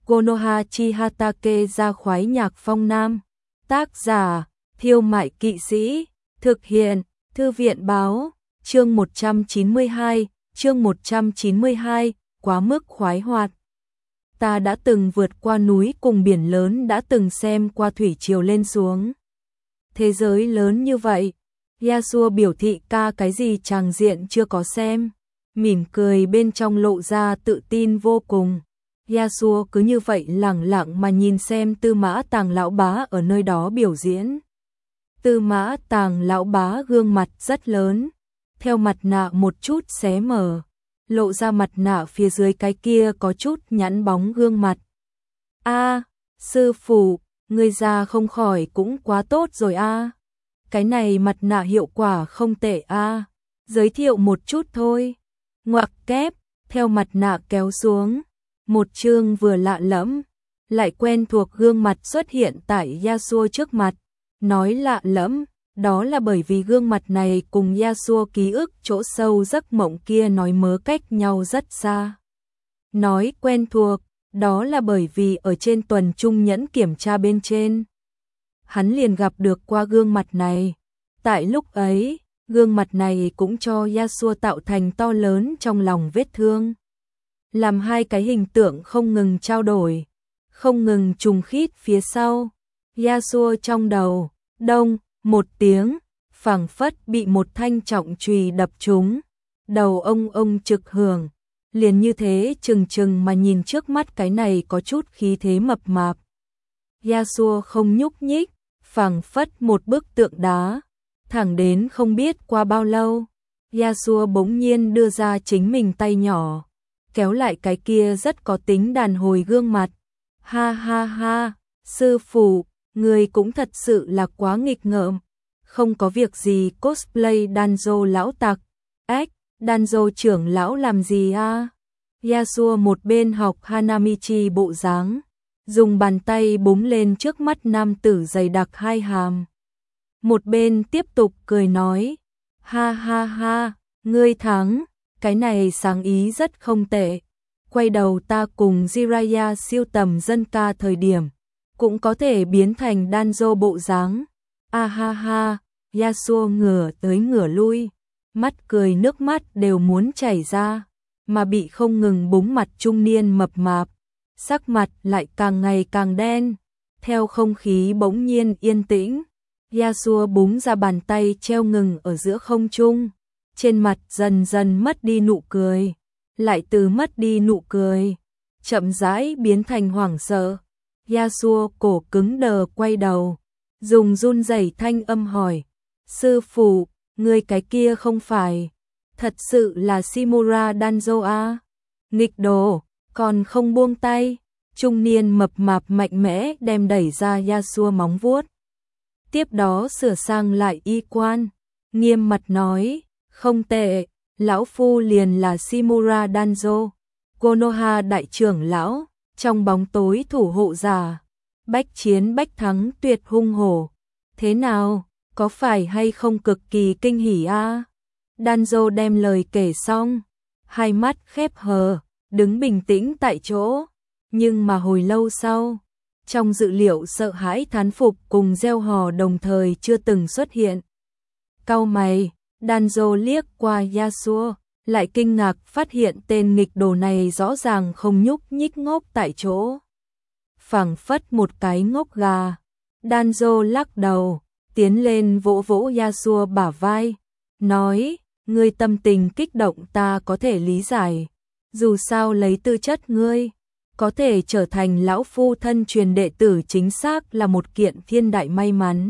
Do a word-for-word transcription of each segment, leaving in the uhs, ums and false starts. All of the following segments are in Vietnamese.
Konoha Chihatake ra khoái nhạc phong nam. Tác giả, Thiêu Mại Kỵ Sĩ. Thực hiện, Thư viện báo. Chương một trăm chín mươi hai, chương một trăm chín mươi hai, quá mức khoái hoạt. Ta đã từng vượt qua núi cùng biển lớn, đã từng xem qua thủy triều lên xuống. Thế giới lớn như vậy, Yasuo biểu thị ca cái gì tràng diện chưa có xem. Mỉm cười bên trong lộ ra tự tin vô cùng. Yasuo cứ như vậy lẳng lặng mà nhìn xem Tư Mã Tàng lão bá ở nơi đó biểu diễn. Tư Mã Tàng lão bá gương mặt rất lớn, theo mặt nạ một chút xé mở, lộ ra mặt nạ phía dưới cái kia có chút nhẵn bóng gương mặt. A, sư phụ, ngươi ra không khỏi cũng quá tốt rồi a. Cái này mặt nạ hiệu quả không tệ a. Giới thiệu một chút thôi. Ngoặc kép, theo mặt nạ kéo xuống, một chương vừa lạ lẫm, lại quen thuộc gương mặt xuất hiện tại Yasuo trước mặt. Nói lạ lẫm, đó là bởi vì gương mặt này cùng Yasuo ký ức chỗ sâu giấc mộng kia nói mớ cách nhau rất xa. Nói quen thuộc, đó là bởi vì ở trên tuần trung nhẫn kiểm tra bên trên, hắn liền gặp được qua gương mặt này. Tại lúc ấy, gương mặt này cũng cho Yasuo tạo thành to lớn trong lòng vết thương. Làm hai cái hình tượng không ngừng trao đổi, không ngừng trùng khít phía sau. Yasuo trong đầu, đông, một tiếng, phảng phất bị một thanh trọng chùy đập trúng. Đầu ông ông trực hưởng, liền như thế chừng chừng mà nhìn trước mắt cái này có chút khí thế mập mạp. Yasuo không nhúc nhích, phảng phất một bức tượng đá. Thẳng đến không biết qua bao lâu, Yasuo bỗng nhiên đưa ra chính mình tay nhỏ, kéo lại cái kia rất có tính đàn hồi gương mặt. Ha ha ha, sư phụ, người cũng thật sự là quá nghịch ngợm. Không có việc gì cosplay Danzo lão tặc. Ếch, Danzo trưởng lão làm gì a? Yasuo một bên học Hanamichi bộ dáng, dùng bàn tay búng lên trước mắt nam tử dày đặc hai hàm. Một bên tiếp tục cười nói, ha ha ha, ngươi thắng, cái này sáng ý rất không tệ. Quay đầu ta cùng Jiraiya siêu tầm dân ca thời điểm, cũng có thể biến thành Danzo bộ dáng. A ha ha, Yasuo ngửa tới ngửa lui, mắt cười nước mắt đều muốn chảy ra, mà bị không ngừng búng mặt trung niên mập mạp, sắc mặt lại càng ngày càng đen. Theo không khí bỗng nhiên yên tĩnh, Yasuo búng ra bàn tay treo ngừng ở giữa không trung, trên mặt dần dần mất đi nụ cười, lại từ mất đi nụ cười, chậm rãi biến thành hoảng sợ. Yasuo cổ cứng đờ quay đầu, dùng run rẩy thanh âm hỏi, sư phụ, người cái kia không phải, thật sự là Shimura Danzo a? Nghịch đồ, còn không buông tay. Trung niên mập mạp mạnh mẽ đem đẩy ra Yasuo móng vuốt. Tiếp đó sửa sang lại y quan, nghiêm mặt nói, không tệ, lão phu liền là Shimura Danzo, Konoha đại trưởng lão, trong bóng tối thủ hộ giả, bách chiến bách thắng tuyệt hung hổ. Thế nào, có phải hay không cực kỳ kinh hỉ a? Danzo đem lời kể xong, hai mắt khép hờ, đứng bình tĩnh tại chỗ, nhưng mà hồi lâu sau, trong dự liệu sợ hãi thán phục cùng reo hò đồng thời chưa từng xuất hiện. Cau mày, Danzo liếc qua Yasuo, lại kinh ngạc phát hiện tên nghịch đồ này rõ ràng không nhúc nhích ngốc tại chỗ, phảng phất một cái ngốc gà. Danzo lắc đầu, tiến lên vỗ vỗ Yasuo bả vai, nói, ngươi tâm tình kích động ta có thể lý giải, dù sao lấy tư chất ngươi, có thể trở thành lão phu thân truyền đệ tử chính xác là một kiện thiên đại may mắn.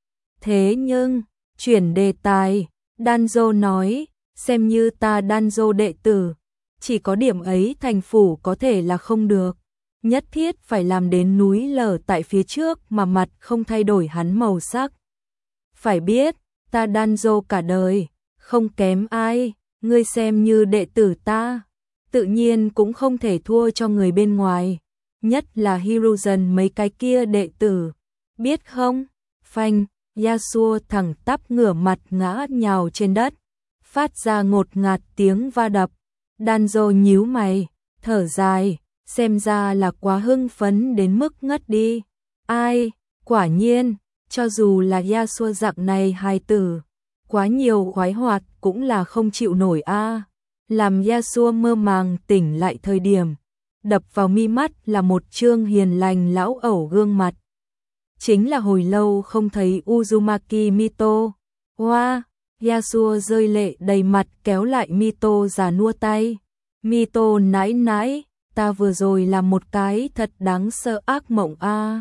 Thế nhưng, chuyển đề tài, Danzo nói, xem như ta Danzo đệ tử, chỉ có điểm ấy thành phủ có thể là không được, nhất thiết phải làm đến núi lở tại phía trước mà mặt không thay đổi hắn màu sắc. Phải biết, ta Danzo cả đời, không kém ai, ngươi xem như đệ tử ta, tự nhiên cũng không thể thua cho người bên ngoài, nhất là Hiruzen mấy cái kia đệ tử, biết không? Phanh, Yasuo thẳng tắp ngửa mặt ngã nhào trên đất, phát ra ngột ngạt tiếng va đập. Danzo nhíu mày, thở dài, xem ra là quá hưng phấn đến mức ngất đi. Ai, quả nhiên, cho dù là Yasuo dạng này hài tử, quá nhiều khoái hoạt cũng là không chịu nổi a. Làm Yasuo mơ màng tỉnh lại thời điểm, đập vào mi mắt là một trương hiền lành lão ẩu gương mặt. Chính là hồi lâu không thấy Uzumaki Mito. Hoa, wow, Yasuo rơi lệ đầy mặt kéo lại Mito già nua tay. Mito nãi nãi, ta vừa rồi làm một cái thật đáng sợ ác mộng a. À.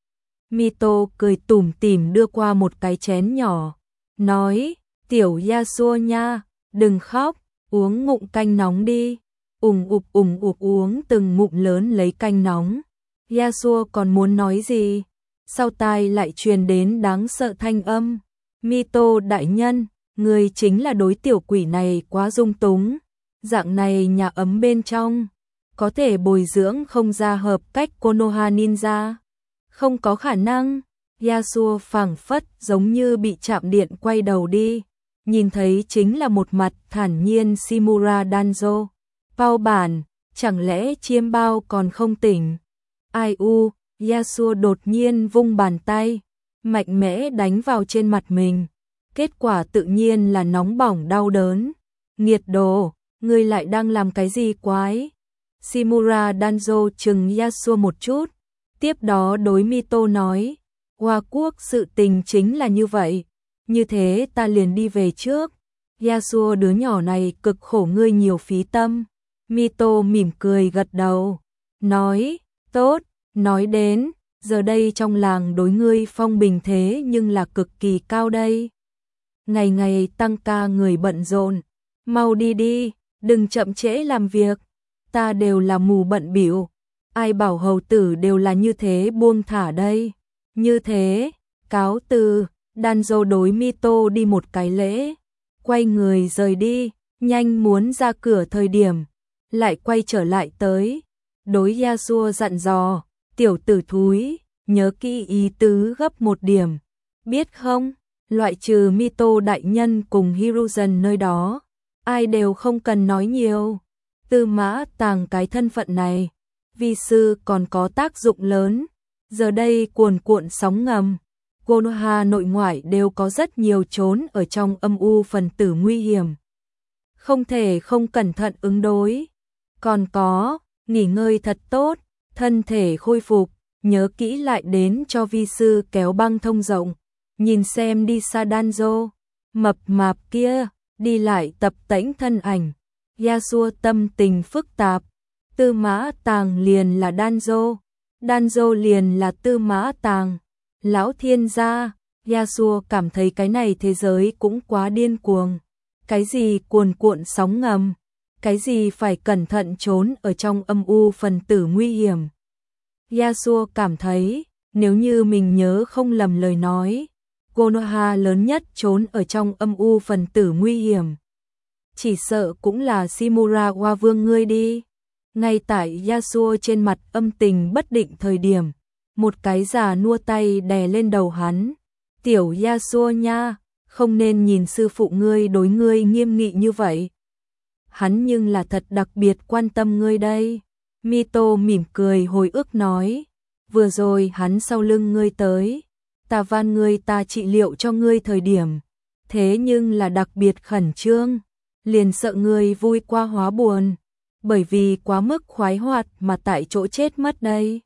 Mito cười tủm tỉm đưa qua một cái chén nhỏ, nói, tiểu Yasuo nha, đừng khóc, uống ngụm canh nóng đi. Ùng ụp ùng ụp uống từng ngụm lớn lấy canh nóng. Yasuo còn muốn nói gì? Sau tai lại truyền đến đáng sợ thanh âm. Mito đại nhân, người chính là đối tiểu quỷ này quá dung túng. Dạng này nhà ấm bên trong, có thể bồi dưỡng không ra hợp cách Konoha Ninja. Không có khả năng. Yasuo phảng phất giống như bị chạm điện quay đầu đi. Nhìn thấy chính là một mặt thản nhiên Shimura Danzo. Bao bản, chẳng lẽ chiêm bao còn không tỉnh? Ai u, Yasuo đột nhiên vung bàn tay, mạnh mẽ đánh vào trên mặt mình. Kết quả tự nhiên là nóng bỏng đau đớn. Nghiệt đồ, ngươi lại đang làm cái gì quái? Shimura Danzo chừng Yasuo một chút, tiếp đó đối Mito nói, Hoa Quốc sự tình chính là như vậy, như thế ta liền đi về trước. Yasuo đứa nhỏ này cực khổ ngươi nhiều phí tâm. Mito mỉm cười gật đầu, nói, tốt, nói đến, giờ đây trong làng đối ngươi phong bình thế nhưng là cực kỳ cao đây. Ngày ngày tăng ca người bận rộn, mau đi đi, đừng chậm trễ làm việc, ta đều là mù bận bỉu, ai bảo hầu tử đều là như thế buông thả đây. Như thế, cáo từ, Danzo đối Mito đi một cái lễ, quay người rời đi, nhanh muốn ra cửa thời điểm, lại quay trở lại tới, đối Yasuo dặn dò, tiểu tử thúi, nhớ kỹ ý tứ gấp một điểm, biết không, loại trừ Mito đại nhân cùng Hiruzen nơi đó, ai đều không cần nói nhiều. Tư Mã Tàng cái thân phận này, vi sư còn có tác dụng lớn, giờ đây cuồn cuộn sóng ngầm, Konoha nội ngoại đều có rất nhiều trốn ở trong âm u phần tử nguy hiểm. Không thể không cẩn thận ứng đối. Còn có, nghỉ ngơi thật tốt, thân thể khôi phục, nhớ kỹ lại đến cho vi sư kéo băng thông rộng, nhìn xem đi xa Danzo, mập mạp kia, đi lại tập tễnh thân ảnh. Yasuo tâm tình phức tạp, Tư Mã Tàng liền là Danzo, Danzo liền là Tư Mã Tàng. Lão thiên gia, Yasuo cảm thấy cái này thế giới cũng quá điên cuồng. Cái gì cuồn cuộn sóng ngầm, cái gì phải cẩn thận trốn ở trong âm u phần tử nguy hiểm. Yasuo cảm thấy, nếu như mình nhớ không lầm lời nói, Konoha lớn nhất trốn ở trong âm u phần tử nguy hiểm. Chỉ sợ cũng là Shimura Hoa Vương ngươi đi. Ngay tại Yasuo trên mặt âm tình bất định thời điểm, một cái già nua tay đè lên đầu hắn. Tiểu Yasuo nha, không nên nhìn sư phụ ngươi đối ngươi nghiêm nghị như vậy. Hắn nhưng là thật đặc biệt quan tâm ngươi đây. Mito mỉm cười hồi ức nói, vừa rồi hắn sau lưng ngươi tới, ta van ngươi ta trị liệu cho ngươi thời điểm, thế nhưng là đặc biệt khẩn trương, liền sợ ngươi vui qua hóa buồn, bởi vì quá mức khoái hoạt mà tại chỗ chết mất đây.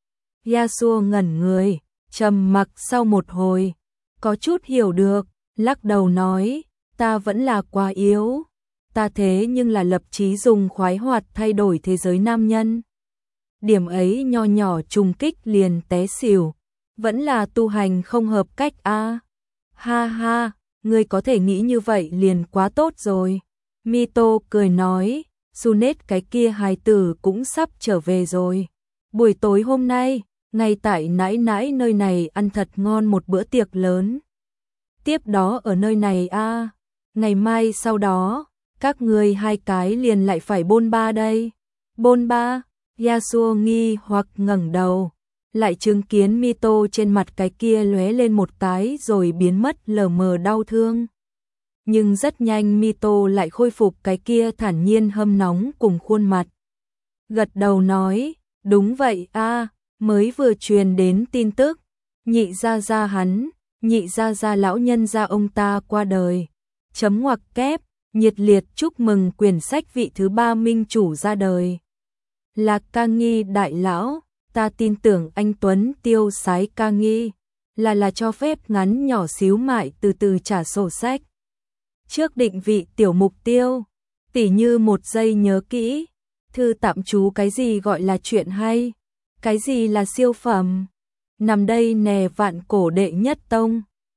Yasuo ngẩn người, trầm mặc sau một hồi, có chút hiểu được, lắc đầu nói, ta vẫn là quá yếu, ta thế nhưng là lập chí dùng khoái hoạt thay đổi thế giới nam nhân. Điểm ấy nho nhỏ trùng kích liền té xỉu, vẫn là tu hành không hợp cách a. À. Ha ha, ngươi có thể nghĩ như vậy liền quá tốt rồi. Mito cười nói, Sunet cái kia hài tử cũng sắp trở về rồi. Buổi tối hôm nay, ngay tại nãi nãi nơi này ăn thật ngon một bữa tiệc lớn. Tiếp đó ở nơi này a, à, ngày mai sau đó, các người hai cái liền lại phải bôn ba đây. Bôn ba? Yasuo nghi hoặc ngẩng đầu, lại chứng kiến Mito trên mặt cái kia lóe lên một cái rồi biến mất lờ mờ đau thương. Nhưng rất nhanh Mito lại khôi phục cái kia thản nhiên hâm nóng cùng khuôn mặt. gật đầu nói, đúng vậy a, mới vừa truyền đến tin tức, nhị gia gia hắn, nhị gia gia lão nhân gia ông ta qua đời. Chấm ngoặc kép, nhiệt liệt chúc mừng quyển sách vị thứ ba minh chủ ra đời. Lạc Ca Nghi đại lão, ta tin tưởng anh Tuấn tiêu sái Ca Nghi, là là cho phép ngắn nhỏ xíu mại từ từ trả sổ sách. Trước định vị tiểu mục tiêu, tỉ như một giây nhớ kỹ, thư tạm trú cái gì gọi là chuyện hay, cái gì là siêu phẩm. Nằm đây nè vạn cổ đệ nhất tông.